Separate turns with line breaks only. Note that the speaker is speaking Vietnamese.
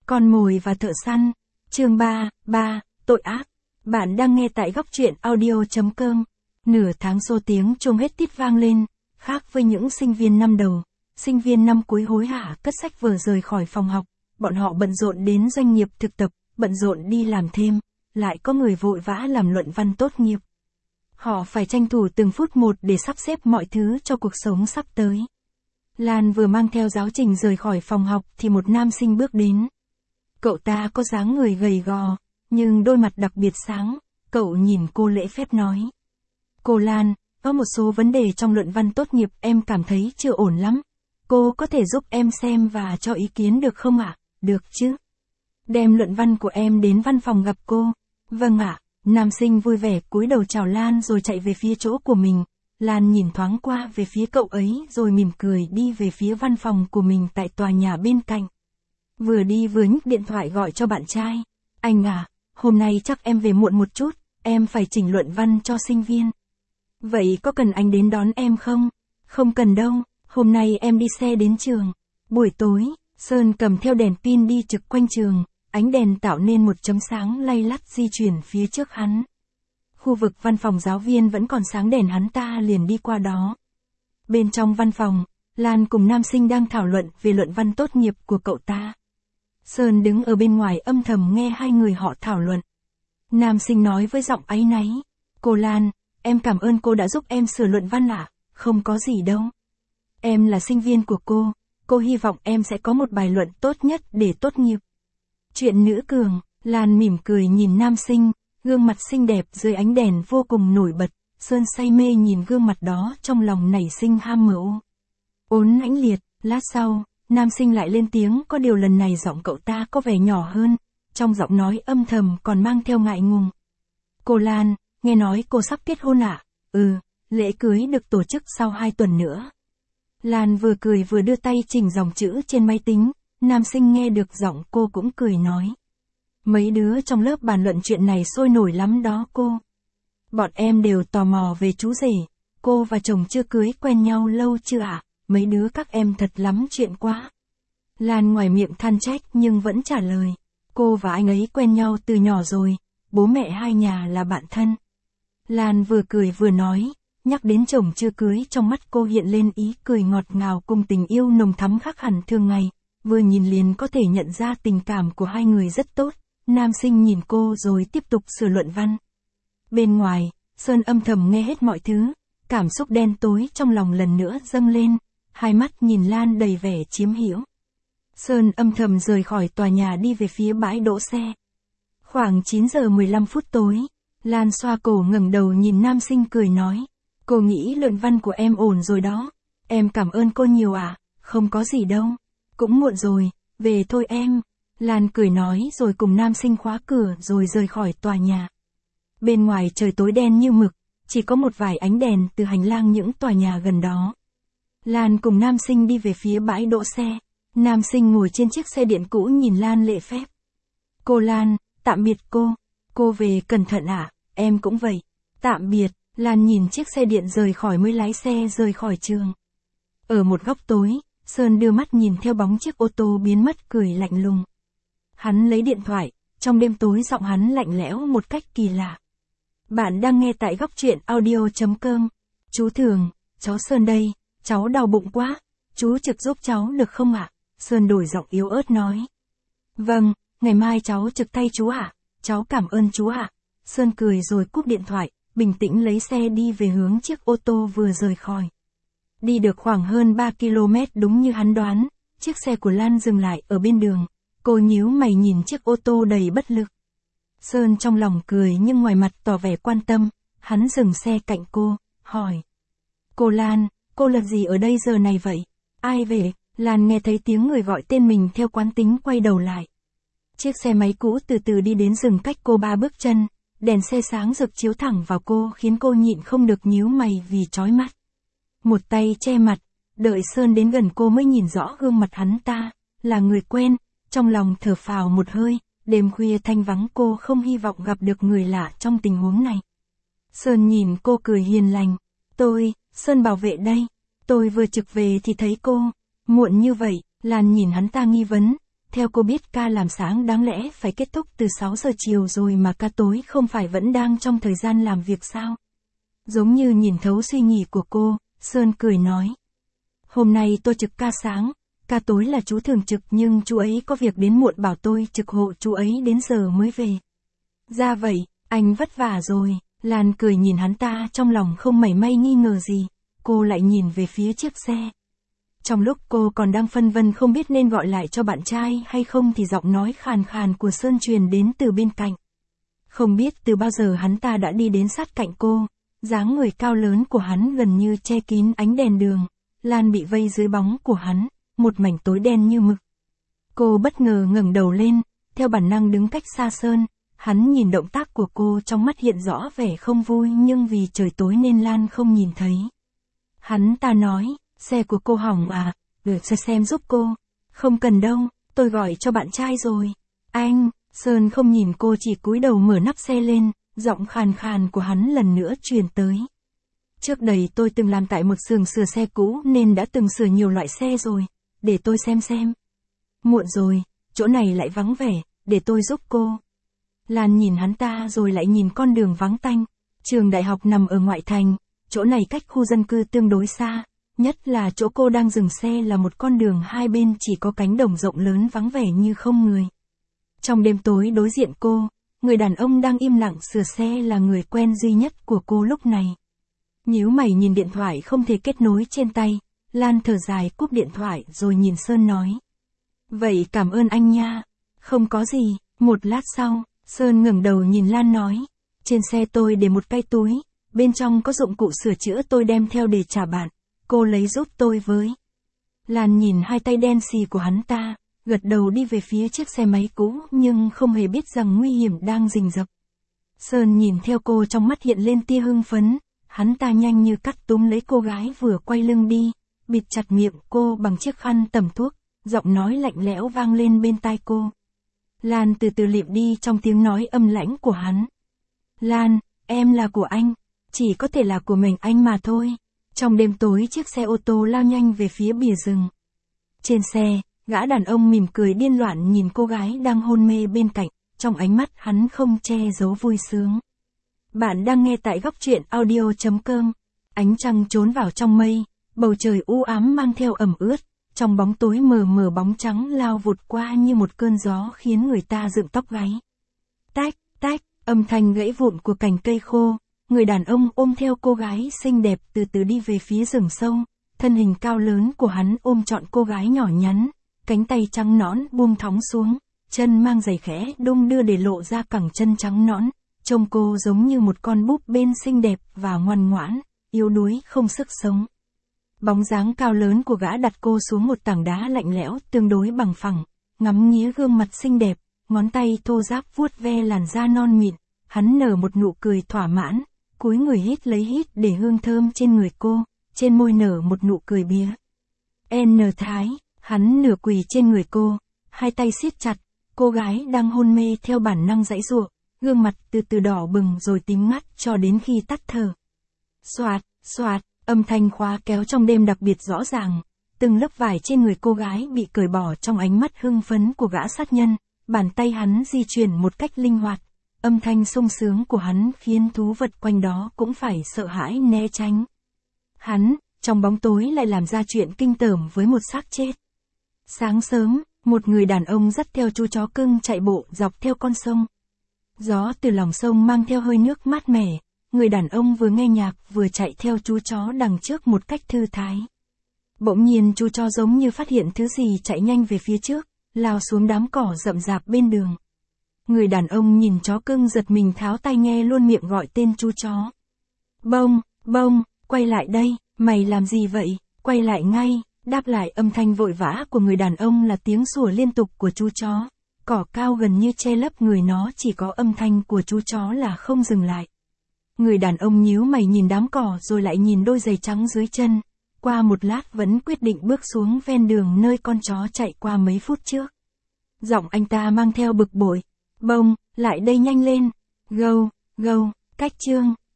Con mồi và thợ săn. Chương 3, tội ác. Bạn đang nghe tại góc truyện audio.com. Nửa tháng số tiếng chuông hết tít vang lên, khác với những sinh viên năm đầu, sinh viên năm cuối hối hả cất sách vở rời khỏi phòng học, bọn họ bận rộn đến doanh nghiệp thực tập, bận rộn đi làm thêm, lại có người vội vã làm luận văn tốt nghiệp. Họ phải tranh thủ từng phút một để sắp xếp mọi thứ cho cuộc sống sắp tới. Lan vừa mang theo giáo trình rời khỏi phòng học thì một nam sinh bước đến. Cậu ta có dáng người gầy gò, nhưng đôi mặt đặc biệt sáng, cậu nhìn cô lễ phép nói. Cô Lan, có một số vấn đề trong luận văn tốt nghiệp em cảm thấy chưa ổn lắm. Cô có thể giúp em xem và cho ý kiến được không ạ? Được chứ. Đem luận văn của em đến văn phòng gặp cô. Vâng ạ. Nam sinh vui vẻ cúi đầu chào Lan rồi chạy về phía chỗ của mình. Lan nhìn thoáng qua về phía cậu ấy rồi mỉm cười đi về phía văn phòng của mình tại tòa nhà bên cạnh. Vừa đi vừa nhấc điện thoại gọi cho bạn trai. Anh à, hôm nay chắc em về muộn một chút, em phải chỉnh luận văn cho sinh viên. Vậy có cần anh đến đón em không? Không cần đâu, hôm nay em đi xe đến trường. Buổi tối, Sơn cầm theo đèn pin đi trực quanh trường, ánh đèn tạo nên một chấm sáng lay lắt di chuyển phía trước hắn. Khu vực văn phòng giáo viên vẫn còn sáng đèn, hắn ta liền đi qua đó. Bên trong văn phòng, Lan cùng nam sinh đang thảo luận về luận văn tốt nghiệp của cậu ta. Sơn đứng ở bên ngoài âm thầm nghe hai người họ thảo luận. Nam sinh nói với giọng áy náy. Cô Lan, em cảm ơn cô đã giúp em sửa luận văn ạ. Không có gì đâu. Em là sinh viên của cô hy vọng em sẽ có một bài luận tốt nhất để tốt nghiệp. Chuyện nữ cường, Lan mỉm cười nhìn nam sinh, gương mặt xinh đẹp dưới ánh đèn vô cùng nổi bật. Sơn say mê nhìn gương mặt đó trong lòng nảy sinh ham mưu. Ốn lãnh liệt, lát sau, nam sinh lại lên tiếng, có điều lần này giọng cậu ta có vẻ nhỏ hơn, trong giọng nói âm thầm còn mang theo ngại ngùng. Cô Lan, nghe nói cô sắp kết hôn ạ? Lễ cưới được tổ chức sau 2 tuần nữa. Lan vừa cười vừa đưa tay chỉnh dòng chữ trên máy tính, nam sinh nghe được giọng cô cũng cười nói. Mấy đứa trong lớp bàn luận chuyện này sôi nổi lắm đó cô. Bọn em đều tò mò về chú rể, cô và chồng chưa cưới quen nhau lâu chưa ạ? Mấy đứa các em thật lắm chuyện quá. Lan ngoài miệng than trách nhưng vẫn trả lời. Cô và anh ấy quen nhau từ nhỏ rồi, bố mẹ hai nhà là bạn thân. Lan vừa cười vừa nói, nhắc đến chồng chưa cưới trong mắt cô hiện lên ý cười ngọt ngào cùng tình yêu nồng thắm khác hẳn thường ngày, vừa nhìn liền có thể nhận ra tình cảm của hai người rất tốt. Nam sinh nhìn cô rồi tiếp tục sửa luận văn. Bên ngoài, Sơn âm thầm nghe hết mọi thứ, cảm xúc đen tối trong lòng lần nữa dâng lên, hai mắt nhìn Lan đầy vẻ chiếm hữu. Sơn âm thầm rời khỏi tòa nhà đi về phía bãi đỗ xe. Khoảng 9 giờ 15 phút tối, Lan xoa cổ ngẩng đầu nhìn nam sinh cười nói. Cô nghĩ luận văn của em ổn rồi đó. Em cảm ơn cô nhiều ạ. Không có gì đâu. Cũng muộn rồi, về thôi em. Lan cười nói rồi cùng nam sinh khóa cửa rồi rời khỏi tòa nhà. Bên ngoài trời tối đen như mực, chỉ có một vài ánh đèn từ hành lang những tòa nhà gần đó. Lan cùng nam sinh đi về phía bãi đỗ xe. Nam sinh ngồi trên chiếc xe điện cũ nhìn Lan lễ phép. Cô Lan, tạm biệt cô. Cô về cẩn thận ạ, em cũng vậy. Tạm biệt, Lan nhìn chiếc xe điện rời khỏi mới lái xe rời khỏi trường. Ở một góc tối, Sơn đưa mắt nhìn theo bóng chiếc ô tô biến mất cười lạnh lùng. Hắn lấy điện thoại, trong đêm tối giọng hắn lạnh lẽo một cách kỳ lạ. Bạn đang nghe tại góc truyện audio.com. Chú Thường, cháu Sơn đây, cháu đau bụng quá, chú trực giúp cháu được không ạ? Sơn đổi giọng yếu ớt nói. Vâng, ngày mai cháu trực thay chú ạ, cháu cảm ơn chú ạ. Sơn cười rồi cúp điện thoại, bình tĩnh lấy xe đi về hướng chiếc ô tô vừa rời khỏi. Đi được khoảng hơn 3 km đúng như hắn đoán, chiếc xe của Lan dừng lại ở bên đường. Cô nhíu mày nhìn chiếc ô tô đầy bất lực. Sơn trong lòng cười nhưng ngoài mặt tỏ vẻ quan tâm, hắn dừng xe cạnh cô, hỏi. Cô Lan, cô làm gì ở đây giờ này vậy? Ai về? Lan nghe thấy tiếng người gọi tên mình theo quán tính quay đầu lại. Chiếc xe máy cũ từ từ đi đến dừng cách cô 3 bước chân, đèn xe sáng rực chiếu thẳng vào cô khiến cô nhịn không được nhíu mày vì chói mắt. Một tay che mặt, đợi Sơn đến gần cô mới nhìn rõ gương mặt hắn ta, là người quen, trong lòng thở phào một hơi, đêm khuya thanh vắng cô không hy vọng gặp được người lạ trong tình huống này. Sơn nhìn cô cười hiền lành, Sơn bảo vệ đây, tôi vừa trực về thì thấy cô, muộn như vậy, Lan nhìn hắn ta nghi vấn, theo cô biết ca làm sáng đáng lẽ phải kết thúc từ 6 giờ chiều rồi mà ca tối không phải vẫn đang trong thời gian làm việc sao? Giống như nhìn thấu suy nghĩ của cô, Sơn cười nói. Hôm nay tôi trực ca sáng, ca tối là chú thường trực nhưng chú ấy có việc đến muộn bảo tôi trực hộ chú ấy đến giờ mới về. Ra vậy, anh vất vả rồi, Lan cười nhìn hắn ta trong lòng không mảy may nghi ngờ gì, cô lại nhìn về phía chiếc xe. Trong lúc cô còn đang phân vân không biết nên gọi lại cho bạn trai hay không thì giọng nói khàn khàn của Sơn truyền đến từ bên cạnh. Không biết từ bao giờ hắn ta đã đi đến sát cạnh cô, dáng người cao lớn của hắn gần như che kín ánh đèn đường, Lan bị vây dưới bóng của hắn, một mảnh tối đen như mực. Cô bất ngờ ngẩng đầu lên, theo bản năng đứng cách xa Sơn, hắn nhìn động tác của cô trong mắt hiện rõ vẻ không vui nhưng vì trời tối nên Lan không nhìn thấy. Hắn ta nói, xe của cô hỏng à, được xem giúp cô. Không cần đâu, tôi gọi cho bạn trai rồi. Anh, Sơn không nhìn cô chỉ cúi đầu mở nắp xe lên, giọng khàn khàn của hắn lần nữa truyền tới. Trước đây tôi từng làm tại một xưởng sửa xe cũ nên đã từng sửa nhiều loại xe rồi, để tôi xem. Muộn rồi, chỗ này lại vắng vẻ, để tôi giúp cô. Lan nhìn hắn ta rồi lại nhìn con đường vắng tanh, trường đại học nằm ở ngoại thành, chỗ này cách khu dân cư tương đối xa, nhất là chỗ cô đang dừng xe là một con đường hai bên chỉ có cánh đồng rộng lớn vắng vẻ như không người. Trong đêm tối đối diện cô, người đàn ông đang im lặng sửa xe là người quen duy nhất của cô lúc này. Nhíu mày nhìn điện thoại không thể kết nối trên tay, Lan thở dài cúp điện thoại rồi nhìn Sơn nói. Vậy cảm ơn anh nha. Không có gì. Một lát sau, Sơn ngẩng đầu nhìn Lan nói. Trên xe tôi để một cái túi, bên trong có dụng cụ sửa chữa tôi đem theo để trả bạn, cô lấy giúp tôi với. Lan nhìn hai tay đen xì của hắn ta, gật đầu đi về phía chiếc xe máy cũ nhưng không hề biết rằng nguy hiểm đang rình rập. Sơn nhìn theo cô trong mắt hiện lên tia hưng phấn, hắn ta nhanh như cắt túm lấy cô gái vừa quay lưng đi, bịt chặt miệng cô bằng chiếc khăn tẩm thuốc, giọng nói lạnh lẽo vang lên bên tai cô. Lan từ từ lịm đi trong tiếng nói âm lãnh của hắn. Lan, em là của anh, chỉ có thể là của mình anh mà thôi. Trong đêm tối chiếc xe ô tô lao nhanh về phía bìa rừng. Trên xe, gã đàn ông mỉm cười điên loạn nhìn cô gái đang hôn mê bên cạnh, trong ánh mắt hắn không che giấu vui sướng. Bạn đang nghe tại góc truyện audio.com. Ánh trăng trốn vào trong mây, bầu trời u ám mang theo ẩm ướt, trong bóng tối mờ mờ bóng trắng lao vụt qua như một cơn gió khiến người ta dựng tóc gáy. Tách, tách, âm thanh gãy vụn của cành cây khô, người đàn ông ôm theo cô gái xinh đẹp từ từ đi về phía rừng sâu, thân hình cao lớn của hắn ôm trọn cô gái nhỏ nhắn, cánh tay trắng nõn buông thõng xuống, chân mang giày khẽ đung đưa để lộ ra cẳng chân trắng nõn, trông cô giống như một con búp bên xinh đẹp và ngoan ngoãn, yếu đuối không sức sống. Bóng dáng cao lớn của gã đặt cô xuống một tảng đá lạnh lẽo tương đối bằng phẳng, ngắm nghía gương mặt xinh đẹp, ngón tay thô ráp vuốt ve làn da non mịn, hắn nở một nụ cười thỏa mãn, cúi người hít lấy hít để hương thơm trên người cô, trên môi nở một nụ cười bía. Thái, hắn nửa quỳ trên người cô, hai tay siết chặt, cô gái đang hôn mê theo bản năng giãy giụa, gương mặt từ từ đỏ bừng rồi tím ngắt cho đến khi tắt thở. Xoạt, xoạt, âm thanh khóa kéo trong đêm đặc biệt rõ ràng, từng lớp vải trên người cô gái bị cởi bỏ trong ánh mắt hưng phấn của gã sát nhân, bàn tay hắn di chuyển một cách linh hoạt, âm thanh sung sướng của hắn khiến thú vật quanh đó cũng phải sợ hãi né tránh. Hắn, trong bóng tối lại làm ra chuyện kinh tởm với một xác chết. Sáng sớm, một người đàn ông dắt theo chú chó cưng chạy bộ dọc theo con sông. Gió từ lòng sông mang theo hơi nước mát mẻ, người đàn ông vừa nghe nhạc vừa chạy theo chú chó đằng trước một cách thư thái. Bỗng nhiên chú chó giống như phát hiện thứ gì chạy nhanh về phía trước, lao xuống đám cỏ rậm rạp bên đường. Người đàn ông nhìn chó cưng giật mình tháo tai nghe luôn miệng gọi tên chú chó. Bông, bông, quay lại đây, mày làm gì vậy, quay lại ngay, đáp lại âm thanh vội vã của người đàn ông là tiếng sủa liên tục của chú chó. Cỏ cao gần như che lấp người nó chỉ có âm thanh của chú chó là không dừng lại. Người đàn ông nhíu mày nhìn đám cỏ rồi lại nhìn đôi giày trắng dưới chân. Qua một lát vẫn quyết định bước xuống ven đường nơi con chó chạy qua mấy phút trước. Giọng anh ta mang theo bực bội. Bông, lại đây nhanh lên. Gâu, gâu, cách chương.